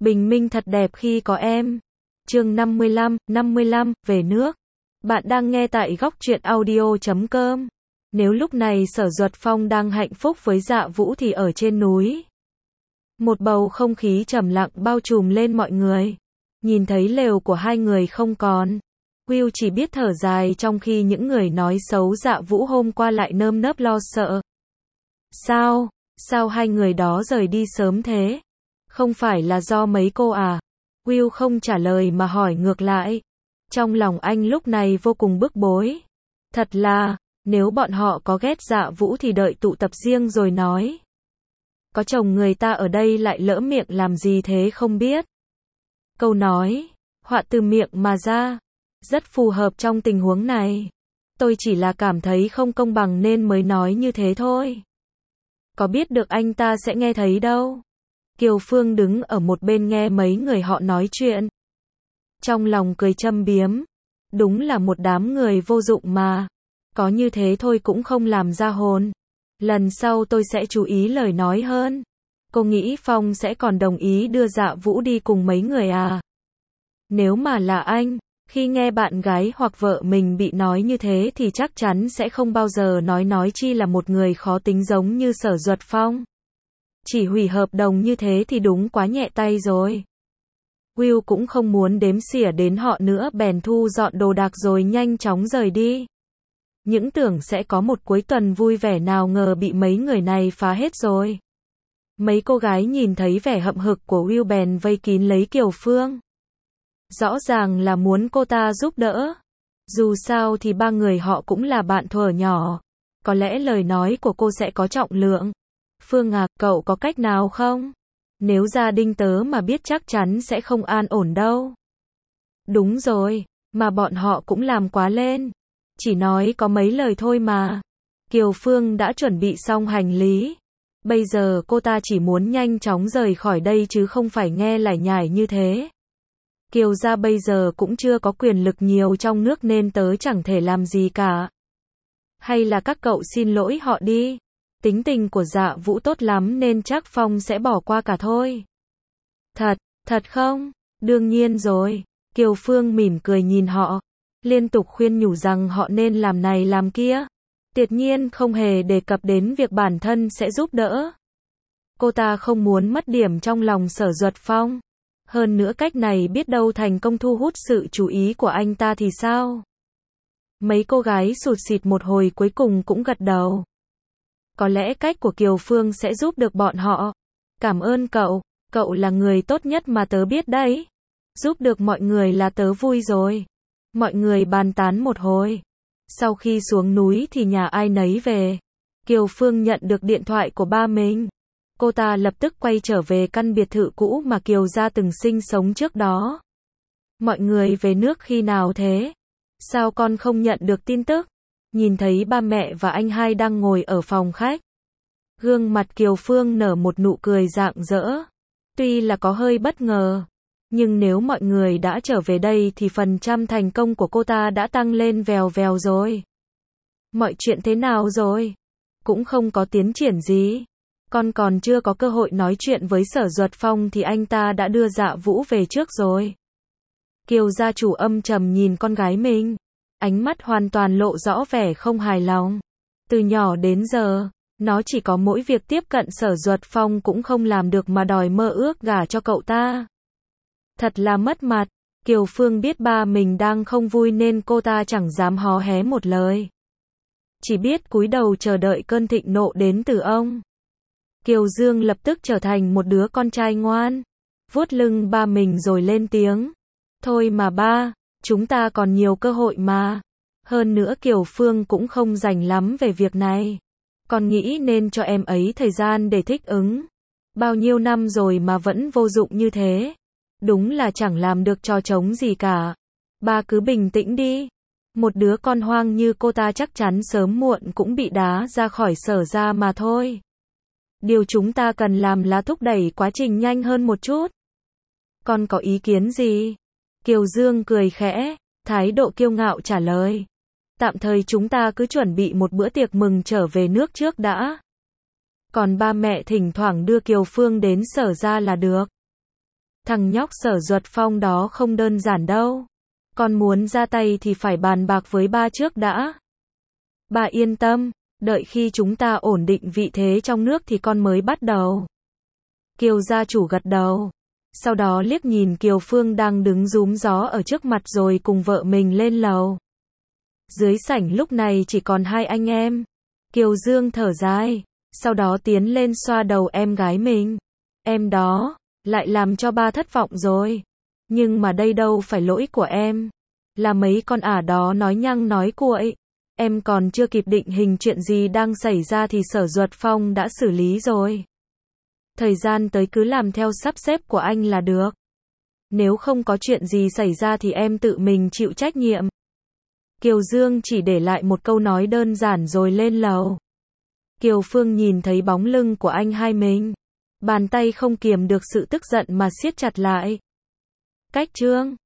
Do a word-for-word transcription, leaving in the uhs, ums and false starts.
Bình minh thật đẹp khi có em. Chương năm mươi lăm, năm mươi lăm, về nước. Bạn đang nghe tại góc truyện audio chấm com. Nếu lúc này Sở Duật Phong đang hạnh phúc với Dạ Vũ thì ở trên núi, một bầu không khí trầm lặng bao trùm lên mọi người. Nhìn thấy lều của hai người không còn, Will chỉ biết thở dài trong khi những người nói xấu Dạ Vũ hôm qua lại nơm nớp lo sợ. Sao? Sao hai người đó rời đi sớm thế? Không phải là do mấy cô à? Will không trả lời mà hỏi ngược lại. Trong lòng anh lúc này vô cùng bức bối. Thật là, nếu bọn họ có ghét Dạ Vũ thì đợi tụ tập riêng rồi nói. Có chồng người ta ở đây lại lỡ miệng làm gì thế không biết. Câu nói, họa từ miệng mà ra, rất phù hợp trong tình huống này. Tôi chỉ là cảm thấy không công bằng nên mới nói như thế thôi. Có biết được anh ta sẽ nghe thấy đâu. Kiều Phương đứng ở một bên nghe mấy người họ nói chuyện. Trong lòng cười châm biếm. Đúng là một đám người vô dụng mà. Có như thế thôi cũng không làm ra hồn. Lần sau tôi sẽ chú ý lời nói hơn. Cô nghĩ Phong sẽ còn đồng ý đưa Dạ Vũ đi cùng mấy người à? Nếu mà là anh, khi nghe bạn gái hoặc vợ mình bị nói như thế thì chắc chắn sẽ không bao giờ nói nói chi là một người khó tính giống như Sở Duật Phong. Chỉ hủy hợp đồng như thế thì đúng quá nhẹ tay rồi. Will cũng không muốn đếm xỉa đến họ nữa bèn thu dọn đồ đạc rồi nhanh chóng rời đi. Những tưởng sẽ có một cuối tuần vui vẻ nào ngờ bị mấy người này phá hết rồi. Mấy cô gái nhìn thấy vẻ hậm hực của Will bèn vây kín lấy Kiều Phương. Rõ ràng là muốn cô ta giúp đỡ. Dù sao thì ba người họ cũng là bạn thuở nhỏ. Có lẽ lời nói của cô sẽ có trọng lượng. Phương à, cậu có cách nào không? Nếu gia đình tớ mà biết chắc chắn sẽ không an ổn đâu. Đúng rồi, mà bọn họ cũng làm quá lên. Chỉ nói có mấy lời thôi mà. Kiều Phương đã chuẩn bị xong hành lý. Bây giờ cô ta chỉ muốn nhanh chóng rời khỏi đây chứ không phải nghe lải nhải như thế. Kiều gia bây giờ cũng chưa có quyền lực nhiều trong nước nên tớ chẳng thể làm gì cả. Hay là các cậu xin lỗi họ đi. Tính tình của Dạ Vũ tốt lắm nên chắc Phong sẽ bỏ qua cả thôi. Thật, thật không? Đương nhiên rồi. Kiều Phương mỉm cười nhìn họ. Liên tục khuyên nhủ rằng họ nên làm này làm kia. Tuyệt nhiên không hề đề cập đến việc bản thân sẽ giúp đỡ. Cô ta không muốn mất điểm trong lòng Sở Duật Phong. Hơn nữa cách này biết đâu thành công thu hút sự chú ý của anh ta thì sao? Mấy cô gái sụt sịt một hồi cuối cùng cũng gật đầu. Có lẽ cách của Kiều Phương sẽ giúp được bọn họ. Cảm ơn cậu, cậu là người tốt nhất mà tớ biết đấy. Giúp được mọi người là tớ vui rồi. Mọi người bàn tán một hồi. Sau khi xuống núi thì nhà ai nấy về. Kiều Phương nhận được điện thoại của ba mình. Cô ta lập tức quay trở về căn biệt thự cũ mà Kiều gia từng sinh sống trước đó. Mọi người về nước khi nào thế? Sao con không nhận được tin tức? Nhìn thấy ba mẹ và anh hai đang ngồi ở phòng khách. Gương mặt Kiều Phương nở một nụ cười rạng rỡ. Tuy là có hơi bất ngờ. Nhưng nếu mọi người đã trở về đây thì phần trăm thành công của cô ta đã tăng lên vèo vèo rồi. Mọi chuyện thế nào rồi? Cũng không có tiến triển gì. Con còn chưa có cơ hội nói chuyện với Sở Duật Phong thì anh ta đã đưa Dạ Vũ về trước rồi. Kiều gia chủ âm trầm nhìn con gái mình. Ánh mắt hoàn toàn lộ rõ vẻ không hài lòng. Từ nhỏ đến giờ, nó chỉ có mỗi việc tiếp cận Sở Duật Phong cũng không làm được mà đòi mơ ước gả cho cậu ta. Thật là mất mặt. Kiều Phương biết ba mình đang không vui nên cô ta chẳng dám hó hé một lời. Chỉ biết cúi đầu chờ đợi cơn thịnh nộ đến từ ông. Kiều Dương lập tức trở thành một đứa con trai ngoan. Vuốt lưng ba mình rồi lên tiếng. Thôi mà ba, chúng ta còn nhiều cơ hội mà. Hơn nữa Kiều Phương cũng không rành lắm về việc này. Con nghĩ nên cho em ấy thời gian để thích ứng. Bao nhiêu năm rồi mà vẫn vô dụng như thế. Đúng là chẳng làm được trò trống gì cả. Ba cứ bình tĩnh đi. Một đứa con hoang như cô ta chắc chắn sớm muộn cũng bị đá ra khỏi Sở gia mà thôi. Điều chúng ta cần làm là thúc đẩy quá trình nhanh hơn một chút. Con có ý kiến gì? Kiều Dương cười khẽ, thái độ kiêu ngạo trả lời. Tạm thời chúng ta cứ chuẩn bị một bữa tiệc mừng trở về nước trước đã. Còn ba mẹ thỉnh thoảng đưa Kiều Phương đến Sở gia là được. Thằng nhóc Sở Duật Phong đó không đơn giản đâu. Con muốn ra tay thì phải bàn bạc với ba trước đã. Bà yên tâm, đợi khi chúng ta ổn định vị thế trong nước thì con mới bắt đầu. Kiều gia chủ gật đầu. Sau đó liếc nhìn Kiều Phương đang đứng rúm gió ở trước mặt rồi cùng vợ mình lên lầu. Dưới sảnh lúc này chỉ còn hai anh em. Kiều Dương thở dài, sau đó tiến lên xoa đầu em gái mình. Em đó, lại làm cho ba thất vọng rồi. Nhưng mà đây đâu phải lỗi của em. Là mấy con ả đó nói nhăng nói cuội. Em còn chưa kịp định hình chuyện gì đang xảy ra thì Sở Duật Phong đã xử lý rồi. Thời gian tới cứ làm theo sắp xếp của anh là được. Nếu không có chuyện gì xảy ra thì em tự mình chịu trách nhiệm. Kiều Dương chỉ để lại một câu nói đơn giản rồi lên lầu. Kiều Phương nhìn thấy bóng lưng của anh hai mình. Bàn tay không kiềm được sự tức giận mà siết chặt lại. Cách chương